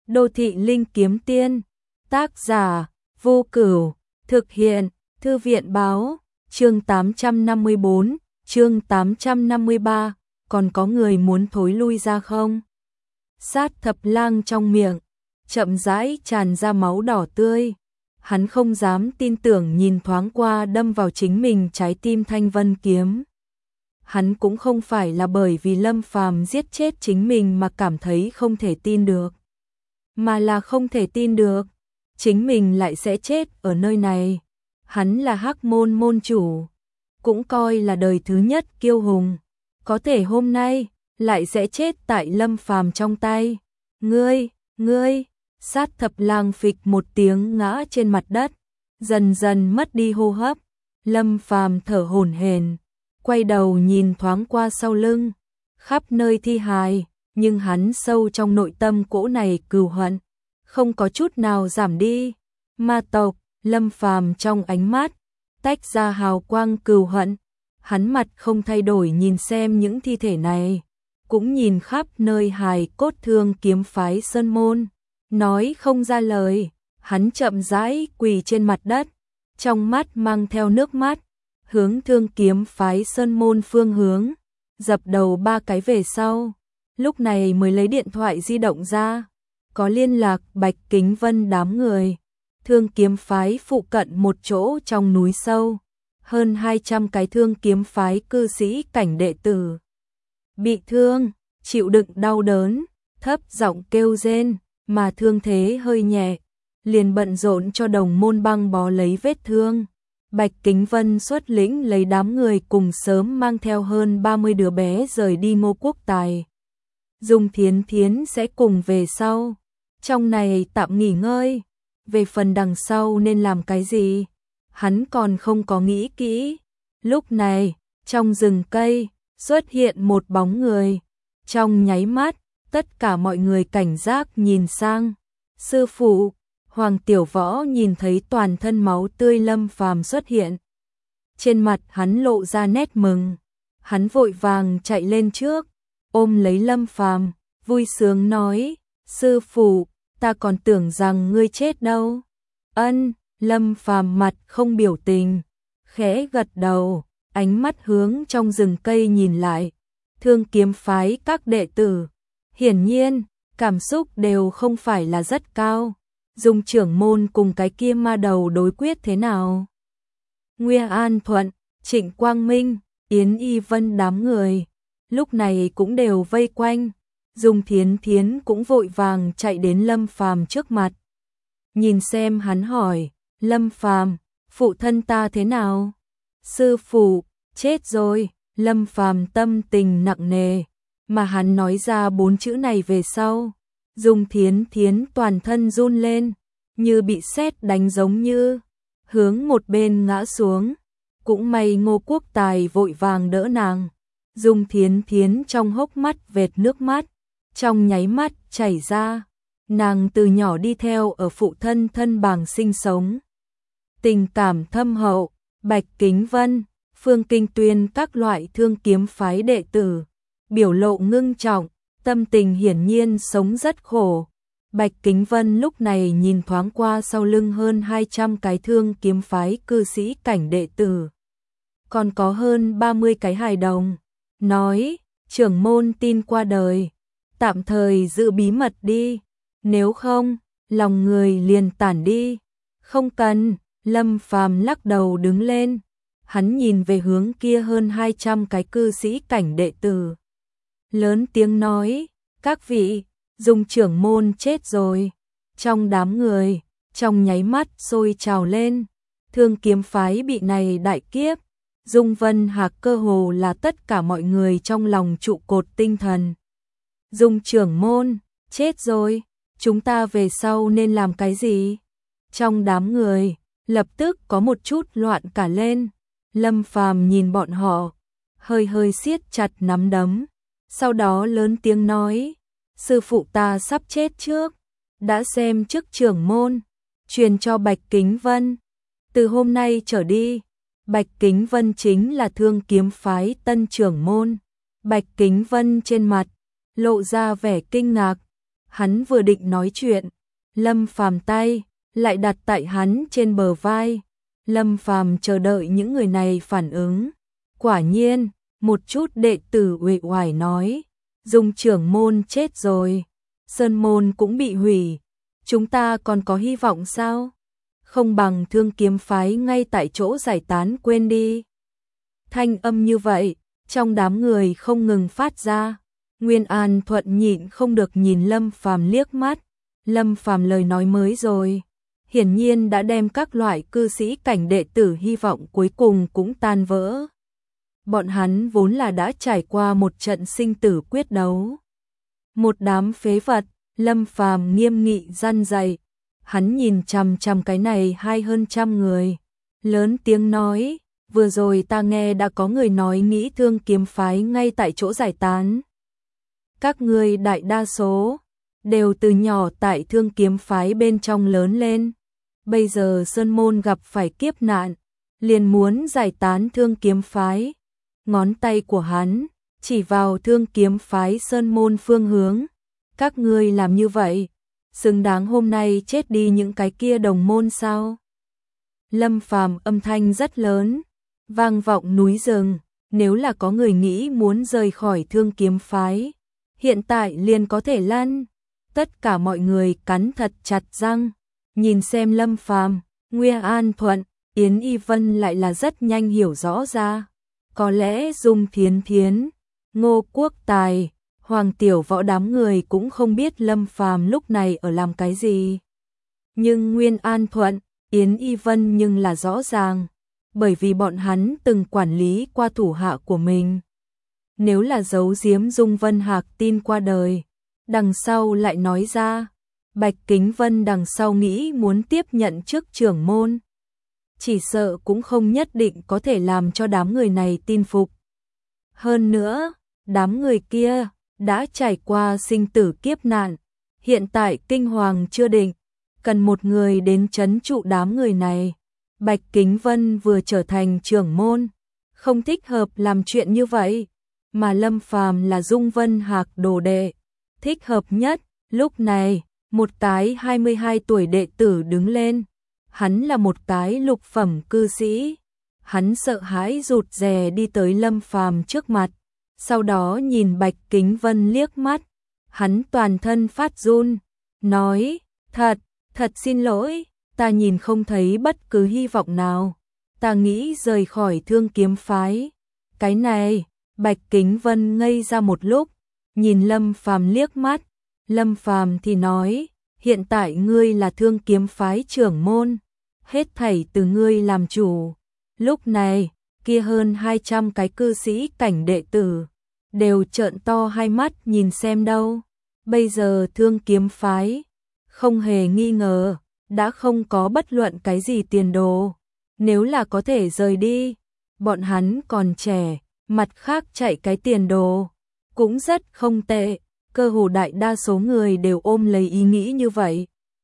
Đô thị linh kiếm tiên, tác giả, Vô Cửu, thực hiện, Thư viện báo, chương 854, chương 853, còn có người muốn thối lui ra không? Sát thập lang trong miệng, chậm rãi tràn ra máu đỏ tươi. Hắn không dám tin tưởng nhìn thoáng qua đâm vào chính mình trái tim thanh vân kiếm. Hắn cũng không phải là bởi vì Lâm Phàm giết chết chính mình mà cảm thấy không thể tin được, mà là không thể tin được chính mình lại sẽ chết ở nơi này. Hắn là Hắc Môn môn chủ, cũng coi là đời thứ nhất kiêu hùng, có thể hôm nay lại sẽ chết tại Lâm Phàm trong tay. Ngươi, sát thập lang phịch một tiếng ngã trên mặt đất, dần dần mất đi hô hấp. Lâm Phàm thở hổn hển, quay đầu nhìn thoáng qua sau lưng, khắp nơi thi hài, nhưng hắn sâu trong nội tâm cỗ này cừu hận không có chút nào giảm đi. Ma tộc, Lâm Phàm trong ánh mắt tách ra hào quang cừu hận, hắn mặt không thay đổi nhìn xem những thi thể này, cũng nhìn khắp nơi hài cốt Thương Kiếm phái sơn môn, nói không ra lời. Hắn chậm rãi quỳ trên mặt đất, trong mắt mang theo nước mắt, hướng Thương Kiếm phái sơn môn phương hướng, dập đầu 3 cái về sau, lúc này mới lấy điện thoại di động ra, có liên lạc Bạch Kính Vân đám người. Thương Kiếm phái phụ cận một chỗ trong núi sâu, hơn 200 cái Thương Kiếm phái cư sĩ cảnh đệ tử bị thương, chịu đựng đau đớn, thấp giọng kêu rên, mà thương thế hơi nhẹ, liền bận rộn cho đồng môn băng bó lấy vết thương. Bạch Kính Vân xuất lĩnh lấy đám người cùng sớm mang theo hơn 30 đứa bé rời đi Ngô Quốc Tài. Dung Thiến Thiến sẽ cùng về sau, trong này tạm nghỉ ngơi, về phần đằng sau nên làm cái gì, hắn còn không có nghĩ kỹ. Lúc này, trong rừng cây, xuất hiện một bóng người, trong nháy mắt, tất cả mọi người cảnh giác nhìn sang. Sư phụ, Hoàng Tiểu Võ nhìn thấy toàn thân máu tươi Lâm Phàm xuất hiện, trên mặt hắn lộ ra nét mừng, hắn vội vàng chạy lên trước, ôm lấy Lâm Phàm, vui sướng nói: "Sư phụ, ta còn tưởng rằng ngươi chết đâu." Ân, Lâm Phàm mặt không biểu tình, khẽ gật đầu, ánh mắt hướng trong rừng cây nhìn lại. Thương Kiếm phái các đệ tử, hiển nhiên, cảm xúc đều không phải là rất cao. Dung trưởng môn cùng cái kia ma đầu đối quyết thế nào? Nguy An Thuận, Trịnh Quang Minh, Yến Y Vân đám người, lúc này cũng đều vây quanh. Dung Thiến Thiến cũng vội vàng chạy đến Lâm Phàm trước mặt. Nhìn xem hắn hỏi: "Lâm Phàm, phụ thân ta thế nào?" "Sư phụ, chết rồi." Lâm Phàm tâm tình nặng nề, mà hắn nói ra 4 chữ này về sau, Dung Thiến Thiến toàn thân run lên, như bị sét đánh giống như, hướng một bên ngã xuống. Cũng may Ngô Quốc Tài vội vàng đỡ nàng. Dung Thiến Thiến trong hốc mắt vệt nước mắt, trong nháy mắt chảy ra. Nàng từ nhỏ đi theo ở phụ thân thân bàng sinh sống, tình cảm thâm hậu. Bạch Kính Vân, Phương Kinh Tuyên các loại Thương Kiếm phái đệ tử, biểu lộ ngưng trọng, tâm tình hiển nhiên sống rất khổ. Bạch Kính Vân lúc này nhìn thoáng qua sau lưng hơn 200 cái Thương Kiếm phái cư sĩ cảnh đệ tử, còn có hơn 30 cái hài đồng, nói: "Trưởng môn tin qua đời, tạm thời giữ bí mật đi, nếu không, lòng người liền tản đi." "Không cần." Lâm Phàm lắc đầu đứng lên, hắn nhìn về hướng kia hơn 200 cái cư sĩ cảnh đệ tử, lớn tiếng nói: "Các vị, Dung trưởng môn chết rồi." Trong đám người, trong nháy mắt sôi trào lên. Thương Kiếm phái bị này đại kiếp, Dung Vân Hạc cơ hồ là tất cả mọi người trong lòng trụ cột tinh thần. "Dung trưởng môn chết rồi, chúng ta về sau nên làm cái gì?" Trong đám người lập tức có một chút loạn cả lên. Lâm Phàm nhìn bọn họ, hơi hơi siết chặt nắm đấm, sau đó lớn tiếng nói: "Sư phụ ta sắp chết trước, đã xem chức trưởng môn, truyền cho Bạch Kính Vân. Từ hôm nay trở đi, Bạch Kính Vân chính là Thương Kiếm phái tân trưởng môn." Bạch Kính Vân trên mặt lộ ra vẻ kinh ngạc, Hắn vừa định nói chuyện, Lâm Phàm tay lại đặt tại hắn trên bờ vai. Lâm Phàm chờ đợi những người này phản ứng. Quả nhiên, một chút đệ tử uể oải nói, Dung trưởng môn chết rồi, Sơn môn cũng bị hủy, chúng ta còn có hy vọng sao? Không bằng Thương Kiếm phái ngay tại chỗ giải tán quên đi. Thanh âm như vậy, trong đám người không ngừng phát ra. Nguyên An Thuận nhịn không được nhìn Lâm Phàm liếc mắt. Lâm Phàm lời nói mới rồi, hiển nhiên đã đem các loại cư sĩ cảnh đệ tử hy vọng cuối cùng cũng tan vỡ. Bọn hắn vốn là đã trải qua một trận sinh tử quyết đấu. Một đám phế vật, Lâm Phàm nghiêm nghị răn dạy. Hắn nhìn chằm chằm cái này hơn trăm người, lớn tiếng nói, vừa rồi ta nghe đã có người nói nghĩ Thương Kiếm phái ngay tại chỗ giải tán. Các ngươi đại đa số đều từ nhỏ tại Thương Kiếm phái bên trong lớn lên. Bây giờ Sơn môn gặp phải kiếp nạn, liền muốn giải tán Thương Kiếm phái. Ngón tay của hắn chỉ vào Thương Kiếm phái Sơn môn phương hướng. Các ngươi làm như vậy, xứng đáng hôm nay chết đi những cái kia đồng môn sao? Lâm Phàm âm thanh rất lớn, vang vọng núi rừng. Nếu là có người nghĩ muốn rời khỏi Thương Kiếm phái, hiện tại liền có thể lăn. Tất cả mọi người cắn thật chặt răng, nhìn xem Lâm Phàm, Nguyên An Thuận, Yến Y Vân lại là rất nhanh hiểu rõ ra. Có lẽ Dung Thiến Thiến, Ngô Quốc Tài, Hoàng Tiểu Võ đám người cũng không biết Lâm Phàm lúc này ở làm cái gì. Nhưng Nguyên An Thuận, Yến Y Vân nhưng là rõ ràng, bởi vì bọn hắn từng quản lý qua thủ hạ của mình. Nếu là giấu giếm Dung Vân Hạc tin qua đời, đằng sau lại nói ra, Bạch Kính Vân đằng sau nghĩ muốn tiếp nhận chức trưởng môn, chỉ sợ cũng không nhất định có thể làm cho đám người này tin phục. Hơn nữa, đám người kia đã trải qua sinh tử kiếp nạn, hiện tại kinh hoàng chưa định, cần một người đến trấn trụ đám người này. Bạch Kính Vân vừa trở thành trưởng môn, không thích hợp làm chuyện như vậy, mà Lâm Phàm là Dung Vân Hạc đồ đệ, thích hợp nhất. Lúc này, một cái 22 tuổi đệ tử đứng lên, hắn là một cái lục phẩm cư sĩ, hắn sợ hãi rụt rè đi tới Lâm Phàm trước mặt, sau đó nhìn Bạch Kính Vân liếc mắt, hắn toàn thân phát run, nói, thật xin lỗi, ta nhìn không thấy bất cứ hy vọng nào, ta nghĩ rời khỏi Thương Kiếm phái. Cái này, Bạch Kính Vân ngây ra một lúc, nhìn Lâm Phàm liếc mắt, Lâm Phàm thì nói, hiện tại ngươi là Thương Kiếm phái trưởng môn, hết thảy từ ngươi làm chủ. Lúc này, kia hơn 200 cái cư sĩ cảnh đệ tử đều trợn to hai mắt nhìn xem đâu. Bây giờ Thương Kiếm phái, không hề nghi ngờ, đã không có bất luận cái gì tiền đồ. Nếu là có thể rời đi, bọn hắn còn trẻ, mặt khác chạy cái tiền đồ cũng rất không tệ. Cơ hồ đại đa số người đều ôm lấy ý nghĩ như vậy.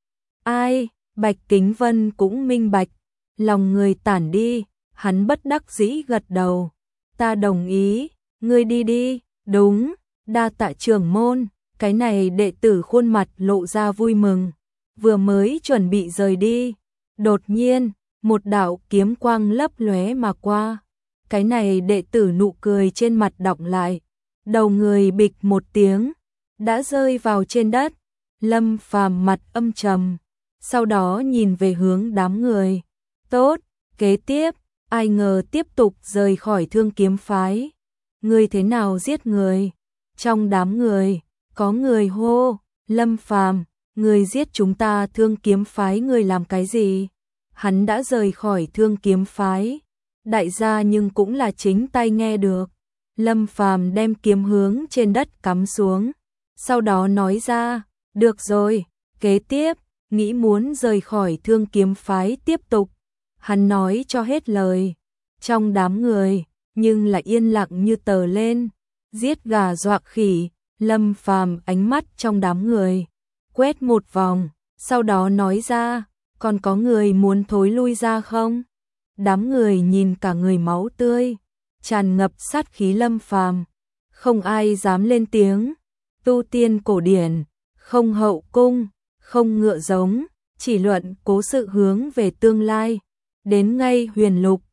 Ai, Bạch Kính Vân cũng minh bạch, lòng người tản đi, hắn bất đắc dĩ gật đầu. Ta đồng ý, ngươi đi đi, đúng, đa tạ trưởng môn. Cái này đệ tử khuôn mặt lộ ra vui mừng, vừa mới chuẩn bị rời đi, đột nhiên, một đạo kiếm quang lấp lóe mà qua. Cái này đệ tử nụ cười trên mặt đọng lại, đầu người bịch một tiếng, đã rơi vào trên đất. Lâm Phàm mặt âm trầm, sau đó nhìn về hướng đám người. Tốt, kế tiếp, ai ngờ tiếp tục rời khỏi Thương Kiếm phái. Ngươi thế nào giết người? Trong đám người, có người hô, Lâm Phàm, ngươi giết chúng ta Thương Kiếm phái ngươi làm cái gì? Hắn đã rời khỏi Thương Kiếm phái. Đại gia nhưng cũng là chính tay nghe được. Lâm Phàm đem kiếm hướng trên đất cắm xuống, sau đó nói ra, được rồi, kế tiếp, nghĩ muốn rời khỏi Thương Kiếm phái tiếp tục. Hắn nói cho hết lời, trong đám người, nhưng lại yên lặng như tờ lên, giết gà dọa khỉ. Lâm Phàm ánh mắt trong đám người, quét một vòng, sau đó nói ra, còn có người muốn thối lui ra không? Đám người nhìn cả người máu tươi, tràn ngập sát khí Lâm Phàm, không ai dám lên tiếng. Tu tiên cổ điển, không hậu cung, không ngựa giống, chỉ luận cố sự hướng về tương lai. Đến ngay Huyền Lục,